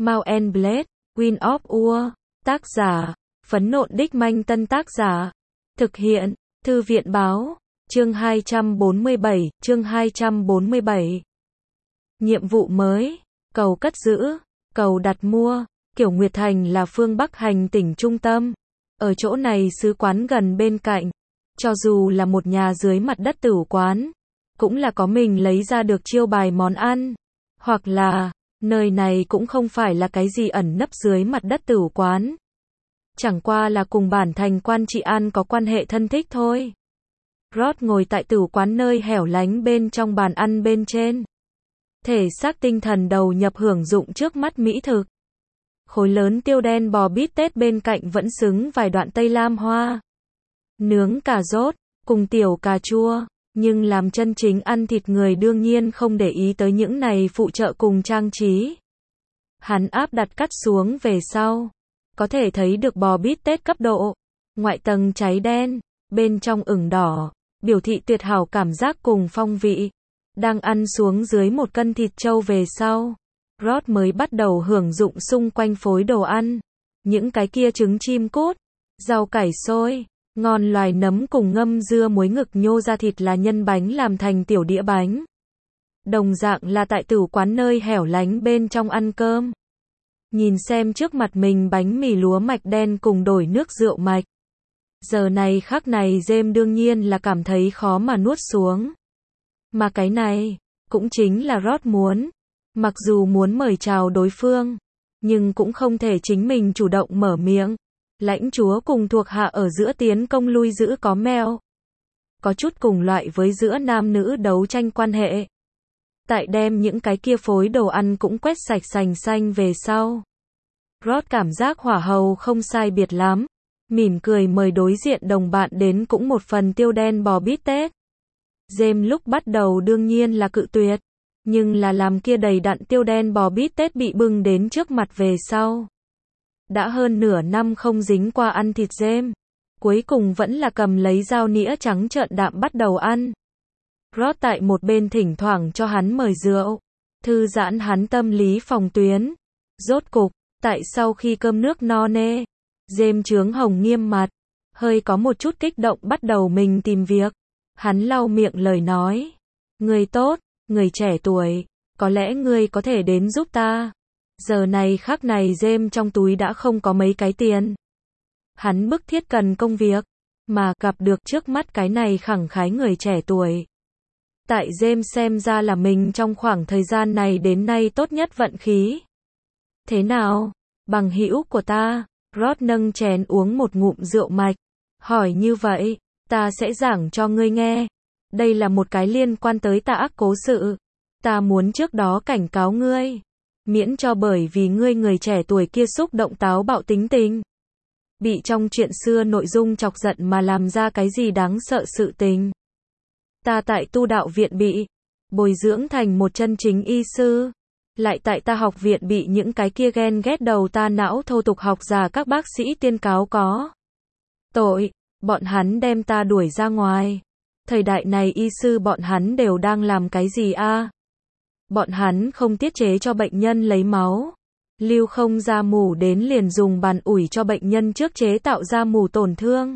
Mount and Blade, Wind of War. Tác giả, Phấn Nộn Đích Manh. Tân tác giả, thực hiện, Thư viện Báo. Chương 247, chương 247. Nhiệm vụ mới, cầu cất giữ, cầu đặt mua. Kiểu Nguyệt Thành là phương Bắc hành tỉnh trung tâm. Ở chỗ này sứ quán gần bên cạnh. Cho dù là một nhà dưới mặt đất tử quán, cũng là có mình lấy ra được chiêu bài món ăn. Hoặc là, nơi này cũng không phải là cái gì ẩn nấp dưới mặt đất tử quán. Chẳng qua là cùng bản thành quan trị an có quan hệ thân thích thôi. Rod ngồi tại tử quán nơi hẻo lánh bên trong bàn ăn bên trên. Thể xác tinh thần đầu nhập hưởng dụng trước mắt mỹ thực. Khối lớn tiêu đen bò bít tết bên cạnh vẫn xứng vài đoạn tây lam hoa. Nướng cà rốt, cùng tiểu cà chua. Nhưng làm chân chính ăn thịt người đương nhiên không để ý tới những này phụ trợ cùng trang trí. Hắn áp đặt cắt xuống về sau. Có thể thấy được bò bít tết cấp độ. Ngoại tầng cháy đen, bên trong ửng đỏ. Biểu thị tuyệt hảo cảm giác cùng phong vị. Đang ăn xuống dưới một cân thịt trâu về sau. Rod mới bắt đầu hưởng dụng xung quanh phối đồ ăn. Những cái kia trứng chim cút, rau cải xôi, ngon loài nấm cùng ngâm dưa muối ngực nhô ra thịt là nhân bánh làm thành tiểu đĩa bánh. Đồng dạng là tại tử quán nơi hẻo lánh bên trong ăn cơm. Nhìn xem trước mặt mình bánh mì lúa mạch đen cùng đổi nước rượu mạch. Giờ này khắc này James đương nhiên là cảm thấy khó mà nuốt xuống. Mà cái này, cũng chính là Rod muốn. Mặc dù muốn mời chào đối phương, nhưng cũng không thể chính mình chủ động mở miệng. Lãnh chúa cùng thuộc hạ ở giữa tiến công lui giữ có mèo. Có chút cùng loại với giữa nam nữ đấu tranh quan hệ. Tại đem những cái kia phối đồ ăn cũng quét sạch sành xanh về sau. Rod cảm giác hỏa hầu không sai biệt lắm. Mỉm cười mời đối diện đồng bạn đến cũng một phần tiêu đen bò bít tết. James lúc bắt đầu đương nhiên là cự tuyệt. Nhưng là làm kia đầy đặn tiêu đen bò bít tết bị bưng đến trước mặt về sau. Đã hơn nửa năm không dính qua ăn thịt James. Cuối cùng vẫn là cầm lấy dao nĩa trắng trợn đạm bắt đầu ăn. Rod tại một bên thỉnh thoảng cho hắn mời rượu. Thư giãn hắn tâm lý phòng tuyến. Rốt cục, tại sau khi cơm nước no nê. James chướng hồng nghiêm mặt. Hơi có một chút kích động bắt đầu mình tìm việc. Hắn lau miệng lời nói. Người tốt. Người trẻ tuổi, có lẽ ngươi có thể đến giúp ta. Giờ này khắc này James trong túi đã không có mấy cái tiền. Hắn bức thiết cần công việc, mà gặp được trước mắt cái này khẳng khái người trẻ tuổi. Tại James xem ra là mình trong khoảng thời gian này đến nay tốt nhất vận khí. Thế nào, bằng hữu của ta? Rod nâng chén uống một ngụm rượu mạch. Hỏi như vậy, ta sẽ giảng cho ngươi nghe. Đây là một cái liên quan tới tà ác cố sự. Ta muốn trước đó cảnh cáo ngươi. Miễn cho bởi vì ngươi người trẻ tuổi kia xúc động táo bạo tính tình. Bị trong chuyện xưa nội dung chọc giận mà làm ra cái gì đáng sợ sự tình. Ta tại tu đạo viện bị bồi dưỡng thành một chân chính y sư. Lại tại ta học viện bị những cái kia ghen ghét đầu ta não thô tục học giả các bác sĩ tiên cáo có tội. Bọn hắn đem ta đuổi ra ngoài. Thời đại này y sư bọn hắn đều đang làm cái gì a? Bọn hắn không tiết chế cho bệnh nhân lấy máu. Lưu không ra mủ đến liền dùng bàn ủi cho bệnh nhân trước chế tạo ra mủ tổn thương.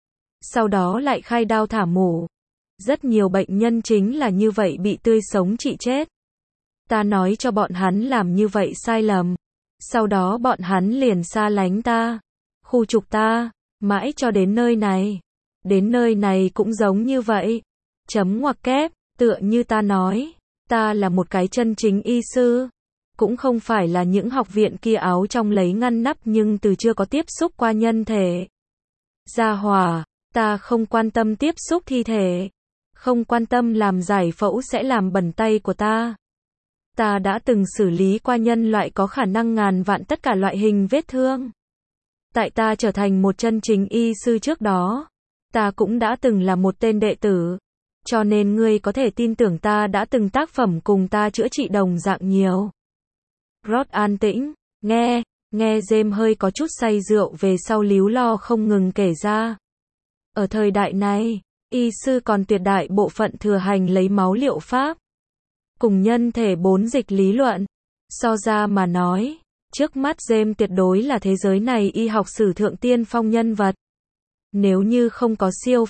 Sau đó lại khai đao thả mủ. Rất nhiều bệnh nhân chính là như vậy bị tươi sống trị chết. Ta nói cho bọn hắn làm như vậy sai lầm. Sau đó bọn hắn liền xa lánh ta. Khu trục ta. Mãi cho đến nơi này. Đến nơi này cũng giống như vậy. Chấm ngoặc kép, tựa như ta nói. Ta là một cái chân chính y sư. Cũng không phải là những học viện kia áo trong lấy ngăn nắp nhưng từ chưa có tiếp xúc qua nhân thể. Gia hỏa, ta không quan tâm tiếp xúc thi thể. Không quan tâm làm giải phẫu sẽ làm bẩn tay của ta. Ta đã từng xử lý qua nhân loại có khả năng ngàn vạn tất cả loại hình vết thương. Tại ta trở thành một chân chính y sư trước đó. Ta cũng đã từng là một tên đệ tử. Cho nên ngươi có thể tin tưởng ta đã từng tác phẩm cùng ta chữa trị đồng dạng nhiều. Rod an tĩnh, nghe James hơi có chút say rượu về sau líu lo không ngừng kể ra. Ở thời đại này, y sư còn tuyệt đại bộ phận thừa hành lấy máu liệu pháp. Cùng nhân thể bốn dịch lý luận. So ra mà nói, Trước mắt James tuyệt đối là thế giới này y học sử thượng tiên phong nhân vật. Nếu như không có siêu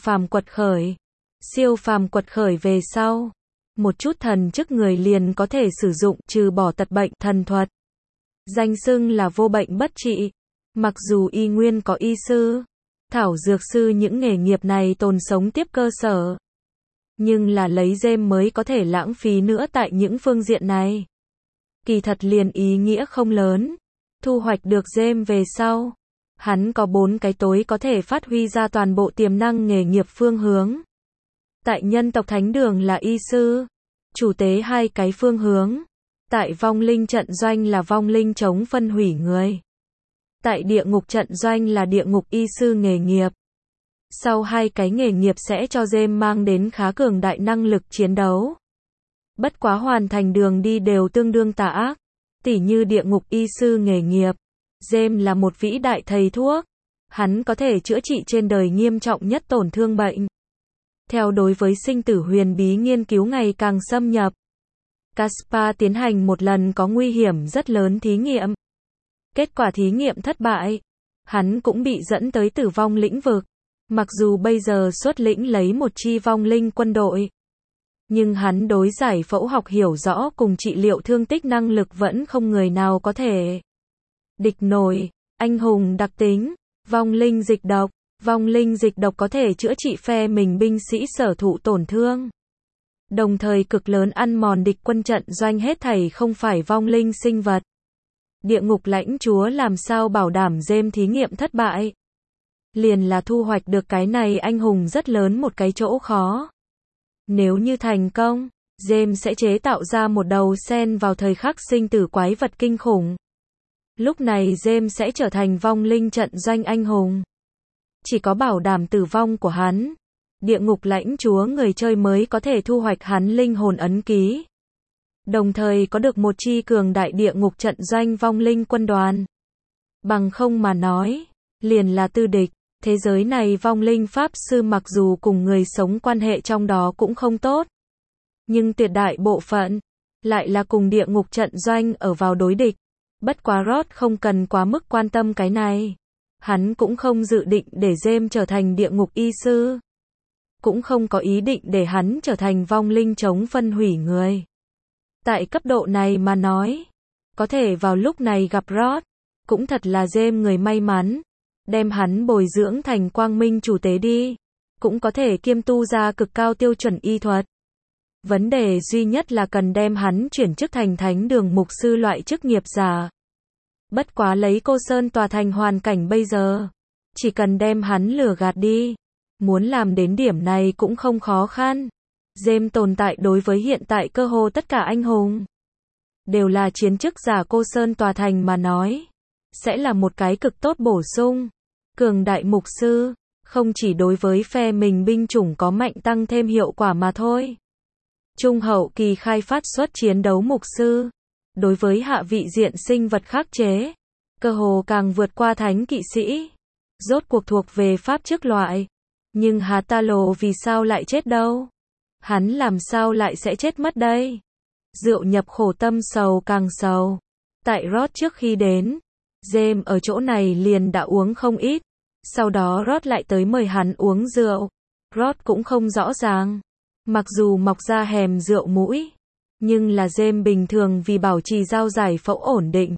phàm quật khởi về sau, một chút thần chức người liền có thể sử dụng trừ bỏ tật bệnh, thần thuật. Danh xưng là vô bệnh bất trị. Mặc dù y nguyên có y sư, thảo dược sư những nghề nghiệp này tồn sống tiếp cơ sở. Nhưng là lấy James mới có thể lãng phí nữa tại những phương diện này. Kỳ thật liền ý nghĩa không lớn. Thu hoạch được James về sau, hắn có 4 cái tối có thể phát huy ra toàn bộ tiềm năng nghề nghiệp phương hướng. Tại nhân tộc thánh đường là y sư, chủ tế 2 cái phương hướng. Tại vong linh trận doanh là vong linh chống phân hủy người. Tại địa ngục trận doanh là địa ngục y sư nghề nghiệp. Sau 2 cái nghề nghiệp sẽ cho James mang đến khá cường đại năng lực chiến đấu. Bất quá hoàn thành đường đi đều tương đương tà ác. Tỉ như địa ngục y sư nghề nghiệp. James là một vĩ đại thầy thuốc. Hắn có thể chữa trị trên đời nghiêm trọng nhất tổn thương bệnh. Theo đối với sinh tử huyền bí nghiên cứu ngày càng xâm nhập, Caspar tiến hành một lần có nguy hiểm rất lớn thí nghiệm. Kết quả thí nghiệm thất bại. Hắn cũng bị dẫn tới tử vong lĩnh vực. Mặc dù bây giờ xuất lĩnh lấy một chi vong linh quân đội, nhưng hắn đối giải phẫu học hiểu rõ cùng trị liệu thương tích năng lực vẫn không người nào có thể địch nổi. Anh hùng đặc tính, vong linh dịch độc. Vong linh dịch độc có thể chữa trị phe mình binh sĩ sở thụ tổn thương, đồng thời cực lớn ăn mòn địch quân trận doanh hết thảy không phải vong linh sinh vật. Địa ngục lãnh chúa làm sao bảo đảm James thí nghiệm thất bại? Liền là thu hoạch được cái này anh hùng rất lớn một cái chỗ khó. Nếu như thành công, James sẽ chế tạo ra một đầu sen vào thời khắc sinh tử quái vật kinh khủng. Lúc này James sẽ trở thành vong linh trận doanh anh hùng. Chỉ có bảo đảm tử vong của hắn, địa ngục lãnh chúa người chơi mới có thể thu hoạch hắn linh hồn ấn ký. Đồng thời có được một chi cường đại địa ngục trận doanh vong linh quân đoàn. Bằng không mà nói, liền là tư địch. Thế giới này vong linh pháp sư mặc dù cùng người sống quan hệ trong đó cũng không tốt, nhưng tuyệt đại bộ phận lại là cùng địa ngục trận doanh ở vào đối địch. Bất quá Rod không cần quá mức quan tâm cái này. Hắn cũng không dự định để James trở thành địa ngục y sư. Cũng không có ý định để hắn trở thành vong linh chống phân hủy người. Tại cấp độ này mà nói, có thể vào lúc này gặp Rod, cũng thật là James người may mắn. Đem hắn bồi dưỡng thành quang minh chủ tế đi. Cũng có thể kiêm tu ra cực cao tiêu chuẩn y thuật. Vấn đề duy nhất là cần đem hắn chuyển chức thành thánh đường mục sư loại chức nghiệp giả. Bất quá lấy Cô Sơn tòa thành hoàn cảnh bây giờ, chỉ cần đem hắn lừa gạt đi. Muốn làm đến điểm này cũng không khó khăn. James tồn tại đối với hiện tại cơ hồ tất cả anh hùng đều là chiến chức giả Cô Sơn tòa thành mà nói, sẽ là một cái cực tốt bổ sung. Cường đại mục sư, không chỉ đối với phe mình binh chủng có mạnh tăng thêm hiệu quả mà thôi. Trung hậu kỳ khai phát xuất chiến đấu mục sư, đối với hạ vị diện sinh vật khắc chế, cơ hồ càng vượt qua thánh kỵ sĩ. Rốt cuộc thuộc về pháp chức loại. Nhưng Hatalo vì sao lại chết đâu? Hắn làm sao lại sẽ chết mất đây? Rượu nhập khổ tâm sầu càng sầu. Tại Rod trước khi đến, James ở chỗ này liền đã uống không ít. Sau đó Rod lại tới mời hắn uống rượu. Rod cũng không rõ ràng. Mặc dù mọc ra hèm rượu mũi, nhưng là James bình thường vì bảo trì giao giải phẫu ổn định.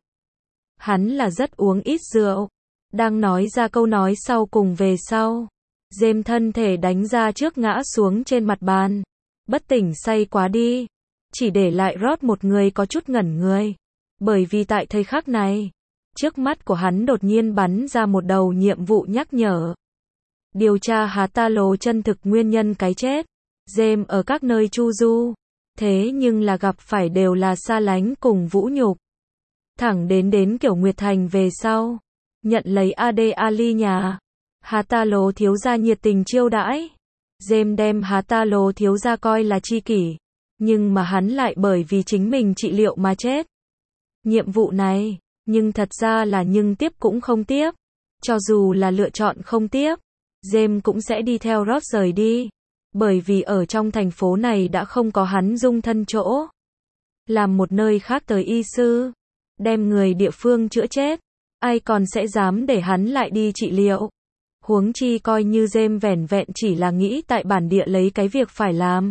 Hắn là rất uống ít rượu. Đang nói ra câu nói sau cùng về sau, James thân thể đánh ra trước ngã xuống trên mặt bàn. Bất tỉnh say quá đi. Chỉ để lại Rod một người có chút ngẩn người. Bởi vì tại thời khắc này, trước mắt của hắn đột nhiên bắn ra một đầu nhiệm vụ nhắc nhở. Điều tra Hatalo chân thực nguyên nhân cái chết. James ở các nơi chu du, thế nhưng là gặp phải đều là xa lánh cùng vũ nhục. Thẳng đến Kiểu Nguyệt Thành về sau, nhận lấy Ade Ali nhà. Hatalo thiếu gia nhiệt tình chiêu đãi. James đem Hatalo thiếu gia coi là tri kỷ, nhưng mà hắn lại bởi vì chính mình trị liệu mà chết. Nhiệm vụ này, nhưng thật ra là nhưng tiếp cũng không tiếp. Cho dù là lựa chọn không tiếp, James cũng sẽ đi theo Rod rời đi. Bởi vì ở trong thành phố này đã không có hắn dung thân chỗ. Làm một nơi khác tới y sư, đem người địa phương chữa chết. Ai còn sẽ dám để hắn lại đi trị liệu. Huống chi coi như James vẻn vẹn chỉ là nghĩ tại bản địa lấy cái việc phải làm.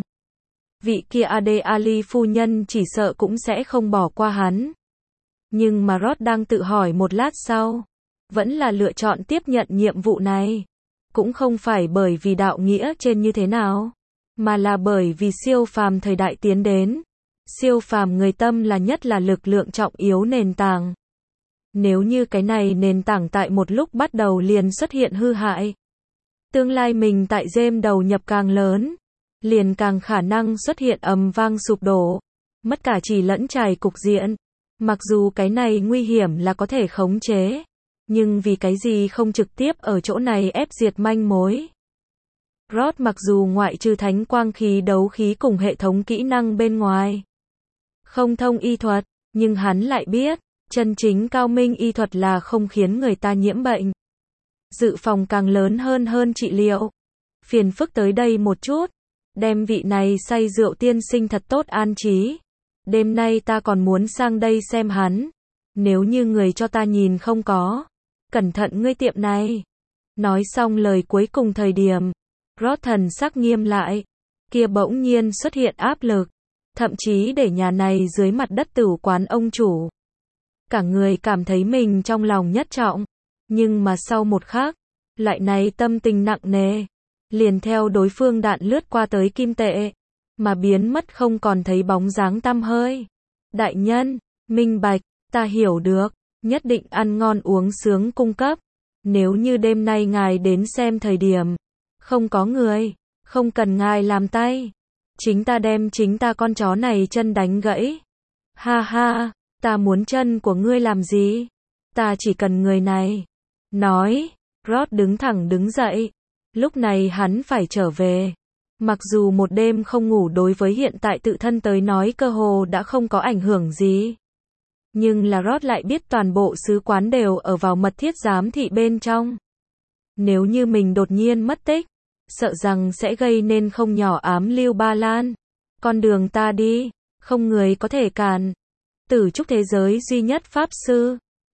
Vị kia Ade Ali phu nhân chỉ sợ cũng sẽ không bỏ qua hắn. Nhưng mà Roth đang tự hỏi một lát sau, vẫn là lựa chọn tiếp nhận nhiệm vụ này. Cũng không phải bởi vì đạo nghĩa trên như thế nào, mà là bởi vì siêu phàm thời đại tiến đến. Siêu phàm người tâm là nhất là lực lượng trọng yếu nền tảng. Nếu như cái này nền tảng tại một lúc bắt đầu liền xuất hiện hư hại, tương lai mình tại James đầu nhập càng lớn, liền càng khả năng xuất hiện ầm vang sụp đổ, mất cả trì lẫn trải cục diện. Mặc dù cái này nguy hiểm là có thể khống chế, nhưng vì cái gì không trực tiếp ở chỗ này ép diệt manh mối. Roth mặc dù ngoại trừ thánh quang khí đấu khí cùng hệ thống kỹ năng bên ngoài không thông y thuật, nhưng hắn lại biết, chân chính cao minh y thuật là không khiến người ta nhiễm bệnh. Dự phòng càng lớn hơn trị liệu. Phiền phức tới đây một chút, đem vị này say rượu tiên sinh thật tốt an trí. Đêm nay ta còn muốn sang đây xem hắn. Nếu như người cho ta nhìn không có, cẩn thận ngươi tiệm này. Nói xong lời cuối cùng thời điểm, Roth thần sắc nghiêm lại, kia bỗng nhiên xuất hiện áp lực, thậm chí để nhà này dưới mặt đất tử quán ông chủ. Cả người cảm thấy mình trong lòng nhất trọng, nhưng mà sau một khắc, lại này tâm tình nặng nề, liền theo đối phương đạn lướt qua tới kim tệ, mà biến mất không còn thấy bóng dáng tăm hơi. Đại nhân, minh bạch, ta hiểu được, nhất định ăn ngon uống sướng cung cấp. Nếu như đêm nay ngài đến xem thời điểm, không có người, không cần ngài làm tay. Chính ta đem chính ta con chó này chân đánh gãy. Ha ha, ta muốn chân của ngươi làm gì? Ta chỉ cần người này. Nói, Roth đứng thẳng đứng dậy. Lúc này hắn phải trở về. Mặc dù một đêm không ngủ đối với hiện tại tự thân tới nói cơ hồ đã không có ảnh hưởng gì. Nhưng là Roth lại biết toàn bộ sứ quán đều ở vào mật thiết giám thị bên trong. Nếu như mình đột nhiên mất tích, sợ rằng sẽ gây nên không nhỏ ám lưu Ba Lan. Con đường ta đi, không người có thể cản. Tử trúc thế giới duy nhất pháp sư,